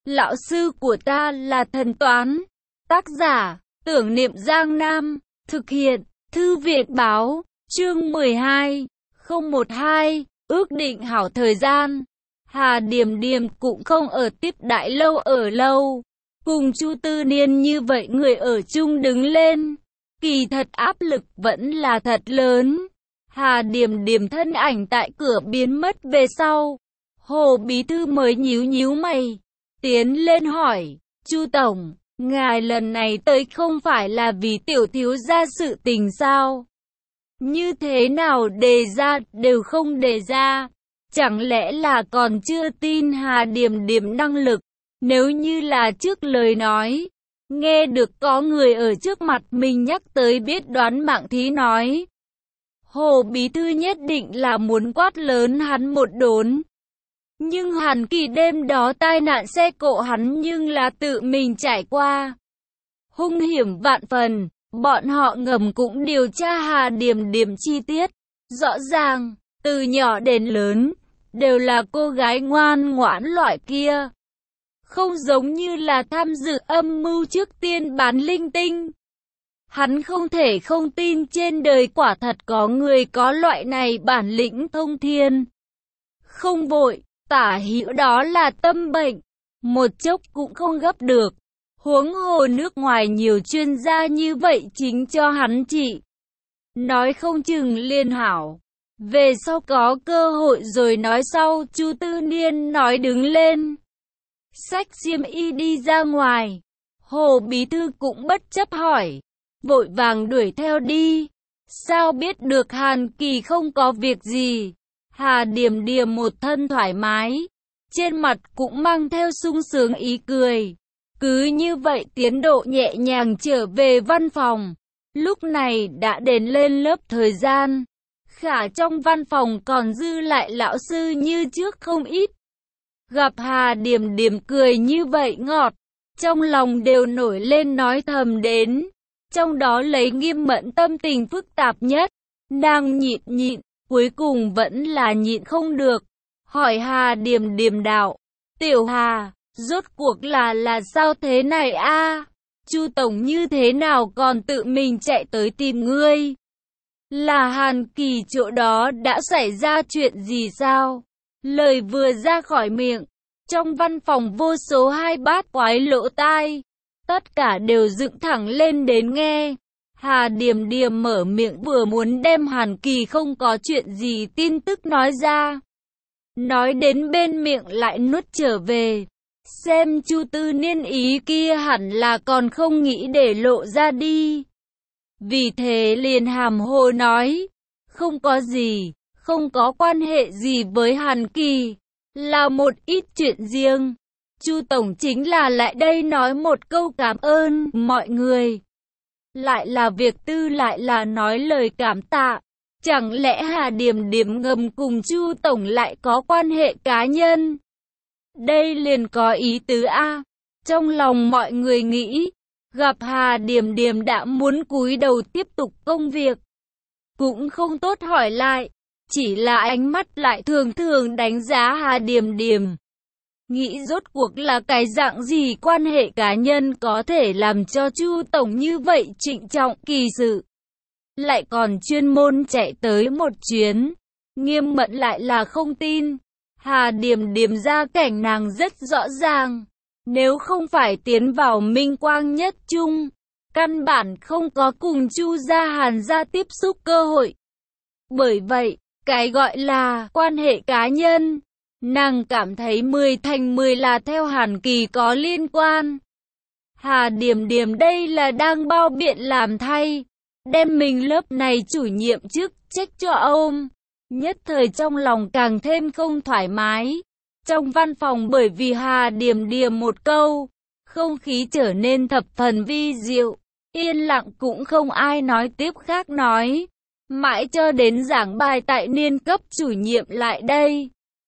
Lão sư của ta là thần toán. Tác giả, Tưởng Niệm Giang Nam. Thực hiện, Thư viện Báo. Chương 12, 012, ước định hảo thời gian. Hà Điềm Điềm cũng không ở tiếp đại lâu ở lâu. Cùng Chu Tư Niên như vậy người ở chung đứng lên. Kỳ thật áp lực vẫn là thật lớn. Hà Điềm Điềm thân ảnh tại cửa biến mất về sau. Hồ Bí Thư mới nhíu nhíu mày. Tiến lên hỏi, Chu Tổng, ngài lần này tới không phải là vì tiểu thiếu gia sự tình sao? Như thế nào đề ra đều không đề ra. Chẳng lẽ là còn chưa tin Hà Điềm Điềm năng lực? Nếu như là trước lời nói, nghe được có người ở trước mặt mình nhắc tới biết đoán mạng thí nói. Hồ Bí Thư nhất định là muốn quát lớn hắn một đốn. Nhưng Hàn Kỳ đêm đó tai nạn xe cộ hắn nhưng là tự mình trải qua. Hung hiểm vạn phần, bọn họ ngầm cũng điều tra Hà Điềm Điềm chi tiết. Rõ ràng, từ nhỏ đến lớn, đều là cô gái ngoan ngoãn loại kia. Không giống như là tham dự âm mưu trước tiên bán linh tinh. Hắn không thể không tin trên đời quả thật có người có loại này bản lĩnh thông thiên. Không vội, tả hữu đó là tâm bệnh, một chốc cũng không gấp được. Huống hồ nước ngoài nhiều chuyên gia như vậy chính cho hắn trị. Nói không chừng liên hảo. Về sau có cơ hội rồi nói sau. Chu Tư Niên nói đứng lên. Xách xiêm y đi ra ngoài. Hồ Bí Thư cũng bất chấp hỏi. Vội vàng đuổi theo đi. Sao biết được Hàn Kỳ không có việc gì? Hà Điềm Điềm một thân thoải mái. Trên mặt cũng mang theo sung sướng ý cười. Cứ như vậy tiến độ nhẹ nhàng trở về văn phòng. Lúc này đã đến lên lớp thời gian. Khả trong văn phòng còn dư lại lão sư như trước không ít. Gặp Hà Điềm Điềm cười như vậy ngọt. Trong lòng đều nổi lên nói thầm đến. Trong đó lấy Nghiêm Mẫn tâm tình phức tạp nhất. Nàng nhịn, cuối cùng vẫn là nhịn không được. Hỏi Hà Điềm Điềm đạo. Tiểu Hà, rốt cuộc là sao thế này a? Chu Tổng như thế nào còn tự mình chạy tới tìm ngươi? Là Hàn Kỳ chỗ đó đã xảy ra chuyện gì sao? Lời vừa ra khỏi miệng, trong văn phòng vô số hai bát quái lỗ tai. Tất cả đều dựng thẳng lên đến nghe. Hà Điềm Điềm mở miệng vừa muốn đem Hàn Kỳ không có chuyện gì tin tức nói ra. Nói đến bên miệng lại nuốt trở về. Xem Chu Tư Niên ý kia hẳn là còn không nghĩ để lộ ra đi. Vì thế liền hàm hồ nói. Không có gì, không có quan hệ gì với Hàn Kỳ. Là một ít chuyện riêng. Chu Tổng chính là lại đây nói một câu cảm ơn mọi người. Lại là việc tư lại là nói lời cảm tạ. Chẳng lẽ Hà Điềm Điềm ngầm cùng Chu Tổng lại có quan hệ cá nhân? Đây liền có ý tứ a. Trong lòng mọi người nghĩ, gặp Hà Điềm Điềm đã muốn cúi đầu tiếp tục công việc. Cũng không tốt hỏi lại, chỉ là ánh mắt lại thường thường đánh giá Hà Điềm Điềm. Nghĩ rốt cuộc là cái dạng gì quan hệ cá nhân có thể làm cho Chu Tổng như vậy trịnh trọng kỳ sự. Lại còn chuyên môn chạy tới một chuyến. Nghiêm Mẫn lại là không tin. Hà Điềm Điềm ra cảnh nàng rất rõ ràng. Nếu không phải tiến vào Minh Quang Nhất Trung, căn bản không có cùng Chu gia Hàn gia tiếp xúc cơ hội. Bởi vậy, cái gọi là quan hệ cá nhân, nàng cảm thấy 10 thành 10 là theo Hàn Kỳ có liên quan. Hà Điềm Điềm đây là đang bao biện làm thay, đem mình lớp này chủ nhiệm chức trách cho ôm. Nhất thời trong lòng càng thêm không thoải mái. Trong văn phòng bởi vì Hà Điềm Điềm một câu, không khí trở nên thập phần vi diệu. Yên lặng cũng không ai nói tiếp khác nói. Mãi cho đến giảng bài tại niên cấp chủ nhiệm lại đây,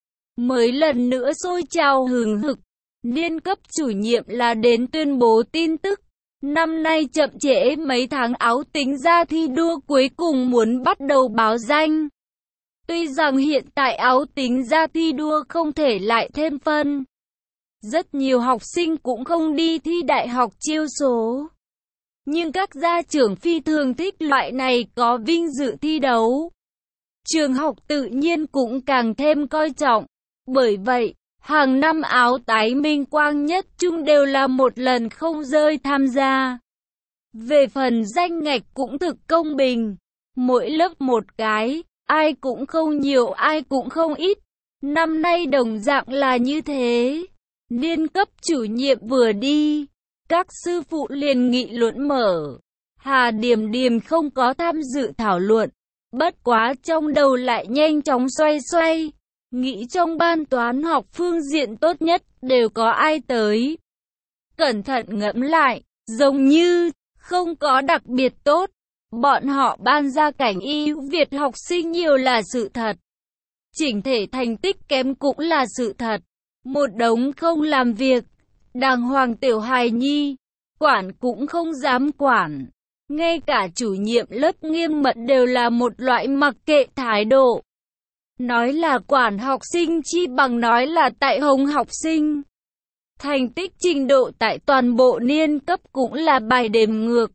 mới lần nữa sôi trào hừng hực. Niên cấp chủ nhiệm là đến tuyên bố tin tức. Năm nay chậm trễ mấy tháng áo tính ra thi đua cuối cùng muốn bắt đầu báo danh. Tuy rằng hiện tại áo tính ra thi đua không thể lại thêm phân, Rất nhiều học sinh cũng không đi thi đại học chiêu số. Nhưng các gia trưởng phi thường thích loại này có vinh dự thi đấu. Trường học tự nhiên cũng càng thêm coi trọng. Bởi vậy, hàng năm áo tái minh quang nhất trung đều là một lần không rơi tham gia. Về phần danh ngạch cũng thực công bình. Mỗi lớp một cái, ai cũng không nhiều ai cũng không ít. Năm nay đồng dạng là như thế. Niên cấp chủ nhiệm vừa đi, các sư phụ liền nghị luận mở. Hà Điềm Điềm không có tham dự thảo luận. Bất quá trong đầu lại nhanh chóng xoay xoay. Nghĩ trong ban toán học phương diện tốt nhất đều có ai tới. Cẩn thận ngẫm lại, giống như không có đặc biệt tốt. Bọn họ ban ra cảnh ưu việt học sinh nhiều là sự thật. Chỉnh thể thành tích kém cũng là sự thật. Một đống không làm việc, đàng hoàng tiểu hài nhi, quản cũng không dám quản. Ngay cả chủ nhiệm lớp Nghiêm Mật đều là một loại mặc kệ thái độ. Nói là quản học sinh chi bằng nói là tại hống học sinh. Thành tích trình độ tại toàn bộ niên cấp cũng là bài đếm ngược.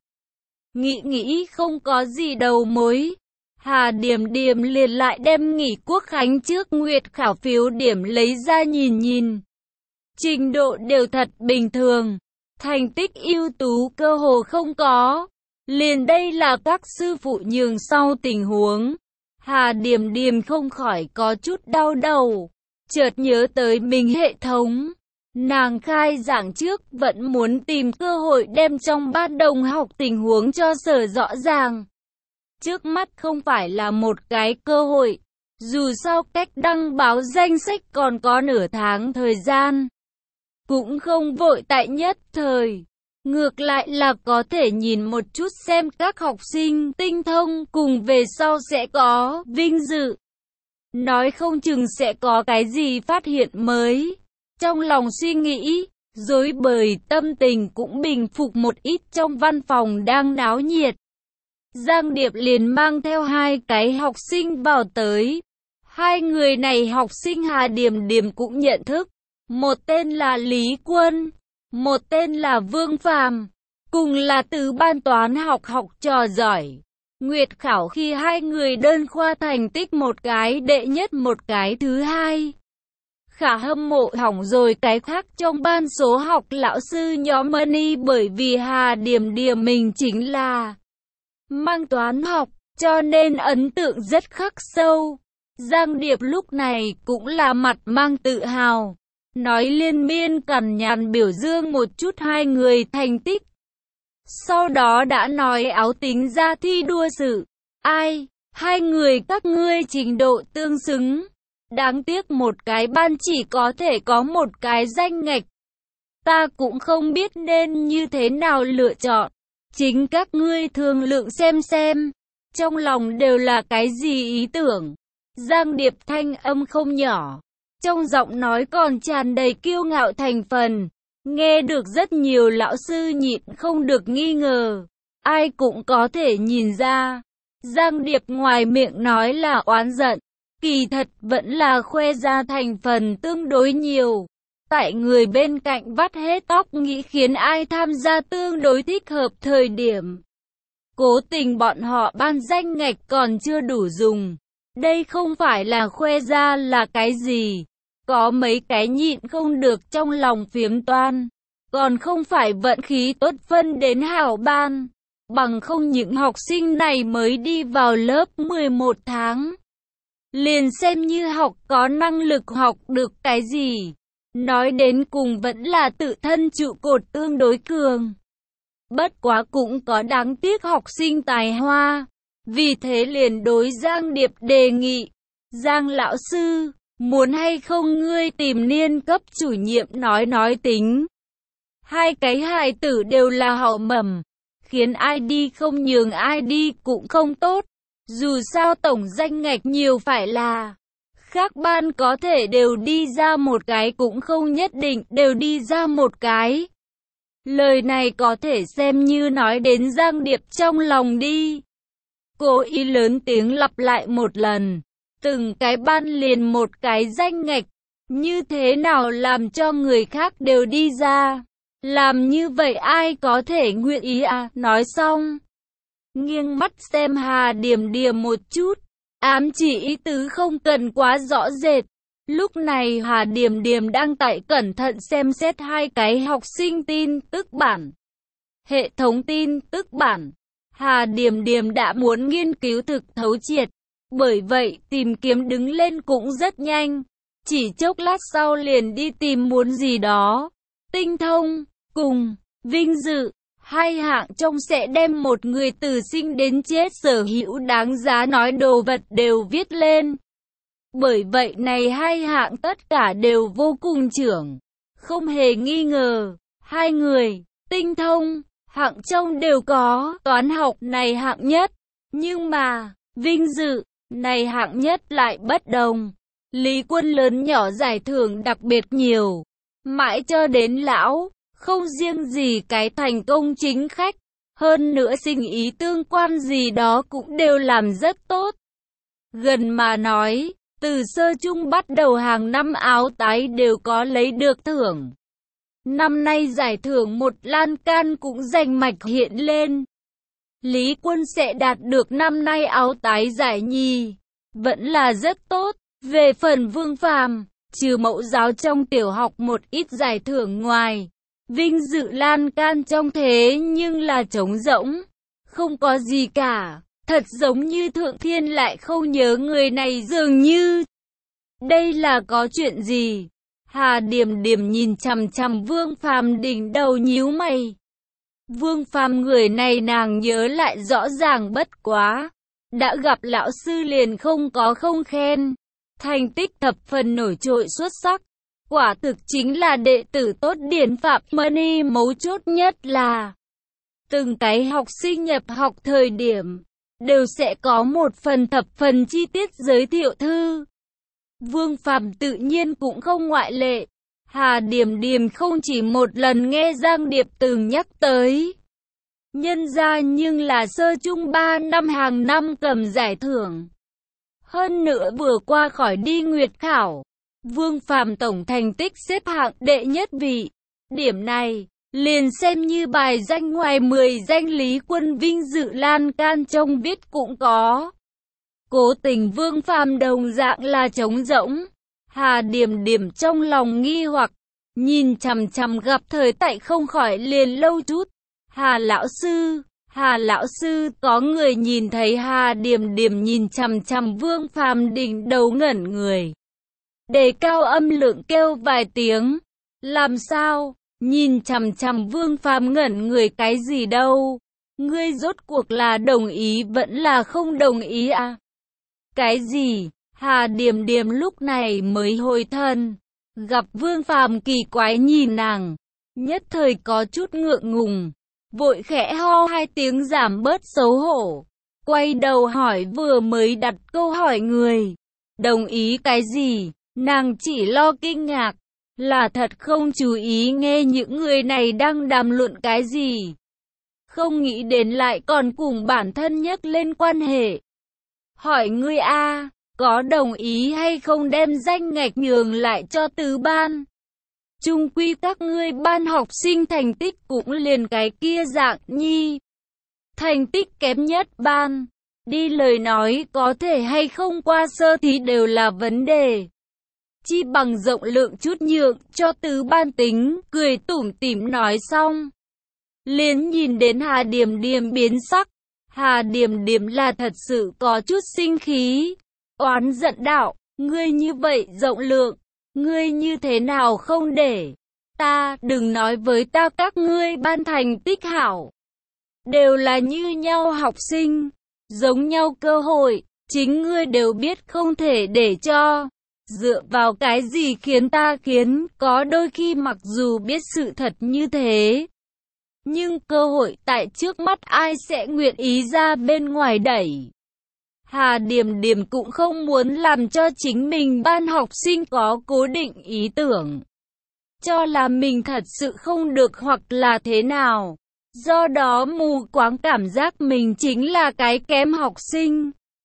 Nghĩ không có gì đầu mối. Hà Điềm Điềm liền lại đem nghỉ quốc khánh trước nguyệt khảo phiếu điểm lấy ra nhìn. Trình độ đều thật bình thường. Thành tích ưu tú cơ hồ không có. Liền đây là các sư phụ nhường sau tình huống. Hà Điềm Điềm không khỏi có chút đau đầu. Chợt nhớ tới mình hệ thống. Nàng khai giảng trước vẫn muốn tìm cơ hội đem trong ban đồng học tình huống cho sở rõ ràng. Trước mắt không phải là một cái cơ hội. Dù sao cách đăng báo danh sách còn có nửa tháng thời gian. Cũng không vội tại nhất thời. Ngược lại là có thể nhìn một chút xem các học sinh tinh thông cùng về sau sẽ có vinh dự. Nói không chừng sẽ có cái gì phát hiện mới. Trong lòng suy nghĩ, rối bời tâm tình cũng bình phục một ít trong văn phòng đang náo nhiệt. Giang Điệp liền mang theo hai cái học sinh vào tới. Hai người này học sinh Hà Điềm Điềm cũng nhận thức. Một tên là Lý Quân, một tên là Vương Phàm, cùng là từ ban toán học trò giỏi. Nguyệt khảo khi hai người đơn khoa thành tích một cái đệ nhất một cái thứ hai. Khả hâm mộ hỏng rồi cái khác trong ban số học lão sư nhóm Money bởi vì Hà Điềm Điềm mình chính là mang toán học, cho nên ấn tượng rất khắc sâu. Giang Điệp lúc này cũng là mặt mang tự hào, nói liên miên cằn nhằn biểu dương một chút hai người thành tích. Sau đó đã nói áo tính ra thi đua sự. Ai, hai người các ngươi trình độ tương xứng. Đáng tiếc một cái ban chỉ có thể có một cái danh ngạch. Ta cũng không biết nên như thế nào lựa chọn. Chính các ngươi thương lượng xem. Trong lòng đều là cái gì ý tưởng. Giang Điệp thanh âm không nhỏ. Trong giọng nói còn tràn đầy kiêu ngạo thành phần. Nghe được rất nhiều lão sư nhịn không được nghi ngờ. Ai cũng có thể nhìn ra. Giang Điệp ngoài miệng nói là oán giận. Kỳ thật vẫn là khoe ra thành phần tương đối nhiều. Tại người bên cạnh vắt hết tóc nghĩ khiến ai tham gia tương đối thích hợp thời điểm. Cố tình bọn họ ban danh ngạch còn chưa đủ dùng. Đây không phải là khoe ra là cái gì. Có mấy cái nhịn không được trong lòng phiếm toan. Còn không phải vận khí tốt phân đến hảo ban. Bằng không những học sinh này mới đi vào lớp 11 tháng. Liền xem như học có năng lực học được cái gì. Nói đến cùng vẫn là tự thân trụ cột tương đối cường. Bất quá cũng có đáng tiếc học sinh tài hoa. Vì thế liền đối Giang Điệp đề nghị. Giang lão sư, muốn hay không ngươi tìm niên cấp chủ nhiệm nói tính. Hai cái hài tử đều là hậu mầm. Khiến ai đi không nhường ai đi cũng không tốt. Dù sao tổng danh ngạch nhiều phải là. Khác ban có thể đều đi ra một cái cũng không nhất định đều đi ra một cái. Lời này có thể xem như nói đến Giang Điệp trong lòng đi. Cố ý lớn tiếng lặp lại một lần. Từng cái ban liền một cái danh ngạch. Như thế nào làm cho người khác đều đi ra? Làm như vậy ai có thể nguyện ý à? Nói xong, nghiêng mắt xem Hà Điềm Điềm một chút, ám chỉ ý tứ không cần quá rõ rệt. Lúc này Hà Điềm Điềm đang tại cẩn thận xem xét hai cái học sinh tin tức bản, hệ thống tin tức bản. Hà Điềm Điềm đã muốn nghiên cứu thực thấu triệt, bởi vậy tìm kiếm đứng lên cũng rất nhanh. Chỉ chốc lát sau liền đi tìm muốn gì đó. Tinh thông, cùng, vinh dự, hai hạng trong sẽ đem một người từ sinh đến chết sở hữu đáng giá nói đồ vật đều viết lên. Bởi vậy này hai hạng tất cả đều vô cùng trưởng. Không hề nghi ngờ, hai người, tinh thông, hạng trong đều có. Toán học này hạng nhất, nhưng mà, vinh dự, này hạng nhất lại bất đồng. Lý Quân lớn nhỏ giải thưởng đặc biệt nhiều. Mãi cho đến lão, không riêng gì cái thành công chính khách, hơn nữa sinh ý tương quan gì đó cũng đều làm rất tốt. Gần mà nói, từ sơ chung bắt đầu hàng năm áo tái đều có lấy được thưởng. Năm nay giải thưởng một lan can cũng rành mạch hiện lên. Lý Quân sẽ đạt được năm nay áo tái giải nhì, vẫn là rất tốt. Về phần Vương Phàm, trừ mẫu giáo trong tiểu học một ít giải thưởng ngoài, vinh dự lan can trong thế nhưng là trống rỗng, không có gì cả, thật giống như Thượng Thiên lại không nhớ người này dường như. Đây là có chuyện gì? Hà Điềm Điềm nhìn chằm chằm Vương Phàm đỉnh đầu nhíu mày. Vương Phàm người này nàng nhớ lại rõ ràng bất quá, đã gặp lão sư liền không có không khen. Thành tích thập phần nổi trội xuất sắc, quả thực chính là đệ tử tốt điển phạm. Money mấu chốt nhất là từng cái học sinh nhập học thời điểm đều sẽ có một phần thập phần chi tiết giới thiệu thư. Vương Phàm tự nhiên cũng không ngoại lệ. Hà Điềm Điềm không chỉ một lần nghe Giang Điệp từng nhắc tới. Nhân ra nhưng là sơ chung 3 năm hàng năm cầm giải thưởng. Hơn nữa vừa qua khỏi đi nguyệt khảo, Vương Phàm tổng thành tích xếp hạng đệ nhất vị. Điểm này, liền xem như bài danh ngoài 10 danh Lý Quân vinh dự lan can trong viết cũng có. Cố tình Vương Phàm đồng dạng là trống rỗng. Hà Điềm Điềm trong lòng nghi hoặc, nhìn chằm chằm gặp thời tại không khỏi liền lâu chút. Hà lão sư, có người nhìn thấy Hà Điềm Điềm nhìn chằm chằm Vương Phàm đỉnh đầu ngẩn người. Đề cao âm lượng kêu vài tiếng. Làm sao? Nhìn chằm chằm Vương Phàm ngẩn người cái gì đâu? Ngươi rốt cuộc là đồng ý vẫn là không đồng ý à? Cái gì? Hà Điềm Điềm lúc này mới hồi thân. Gặp Vương Phàm kỳ quái nhìn nàng, nhất thời có chút ngượng ngùng. Vội khẽ ho hai tiếng giảm bớt xấu hổ. Quay đầu hỏi vừa mới đặt câu hỏi người. Đồng ý cái gì? Nàng chỉ lo kinh ngạc. Là thật không chú ý nghe những người này đang đàm luận cái gì. Không nghĩ đến lại còn cùng bản thân nhắc lên quan hệ. Hỏi ngươi a, có đồng ý hay không đem danh ngạch nhường lại cho tứ ban? Chung quy các ngươi ban học sinh thành tích cũng liền cái kia dạng nhi. Thành tích kém nhất ban, đi lời nói có thể hay không qua sơ thí đều là vấn đề. Chi bằng rộng lượng chút nhượng cho tứ ban tính, cười tủm tỉm nói xong. Liền nhìn đến Hà Điềm Điềm biến sắc. Hà Điềm Điềm là thật sự có chút sinh khí. Oán giận đạo, ngươi như vậy rộng lượng. Ngươi như thế nào không để ta, đừng nói với ta các ngươi ban thành tích hảo. Đều là như nhau học sinh, giống nhau cơ hội, chính ngươi đều biết không thể để cho. Dựa vào cái gì khiến ta khiến, có đôi khi mặc dù biết sự thật như thế. Nhưng cơ hội tại trước mắt ai sẽ nguyện ý ra bên ngoài đẩy. Hà Điềm Điềm cũng không muốn làm cho chính mình ban học sinh có cố định ý tưởng. Cho là mình thật sự không được hoặc là thế nào. Do đó mù quáng cảm giác mình chính là cái kém học sinh.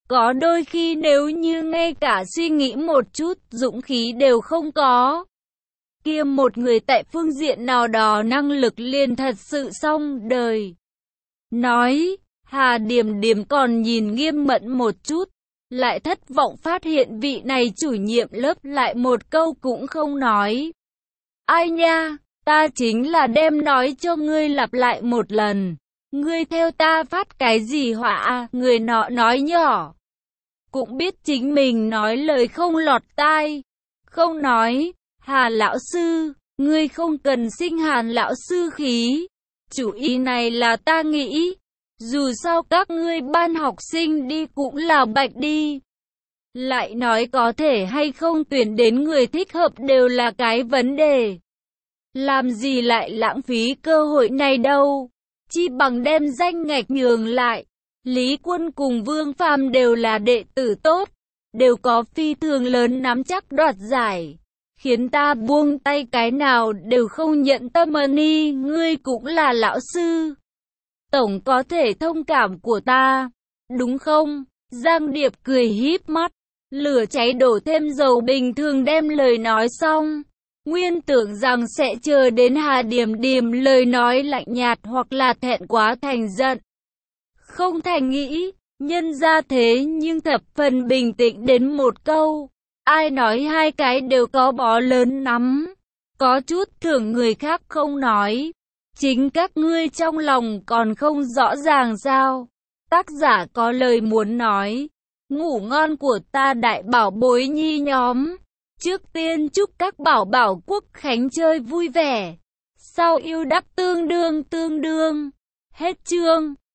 Có đôi khi nếu như ngay cả suy nghĩ một chút dũng khí đều không có, kia một người tại phương diện nào đó năng lực liền thật sự xong đời. Nói, Hà Điềm Điềm còn nhìn Nghiêm Mẫn một chút, lại thất vọng phát hiện vị này chủ nhiệm lớp lại một câu cũng không nói. Ai nha, ta chính là đem nói cho ngươi lặp lại một lần. Ngươi theo ta phát cái gì họa à? Người nọ nói nhỏ. Cũng biết chính mình nói lời không lọt tai. Không nói, Hà lão sư, ngươi không cần sinh Hàn lão sư khí. Chủ ý này là ta nghĩ. Dù sao các ngươi ban học sinh đi cũng là bạch đi. Lại nói có thể hay không tuyển đến người thích hợp đều là cái vấn đề. Làm gì lại lãng phí cơ hội này đâu. Chi bằng đem danh ngạch nhường lại. Lý Quân cùng Vương Phàm đều là đệ tử tốt, đều có phi thường lớn nắm chắc đoạt giải. Khiến ta buông tay cái nào đều không nhận tâm. Ni, ngươi cũng là lão sư. Tổng có thể thông cảm của ta, đúng không? Giang Điệp cười híp mắt, lửa cháy đổ thêm dầu bình thường đem lời nói xong. Nguyên tưởng rằng sẽ chờ đến Hà Điềm Điềm lời nói lạnh nhạt hoặc là thẹn quá thành giận. Không thành nghĩ, nhân ra thế nhưng thập phần bình tĩnh đến một câu. Ai nói hai cái đều có bó lớn nắm. Có chút thưởng người khác không nói. Chính các ngươi trong lòng còn không rõ ràng sao? Tác giả có lời muốn nói. Ngủ ngon của ta đại bảo bối nhi nhóm. Trước tiên chúc các bảo bảo quốc khánh chơi vui vẻ. Sau yêu đắp tương đương. Hết chương.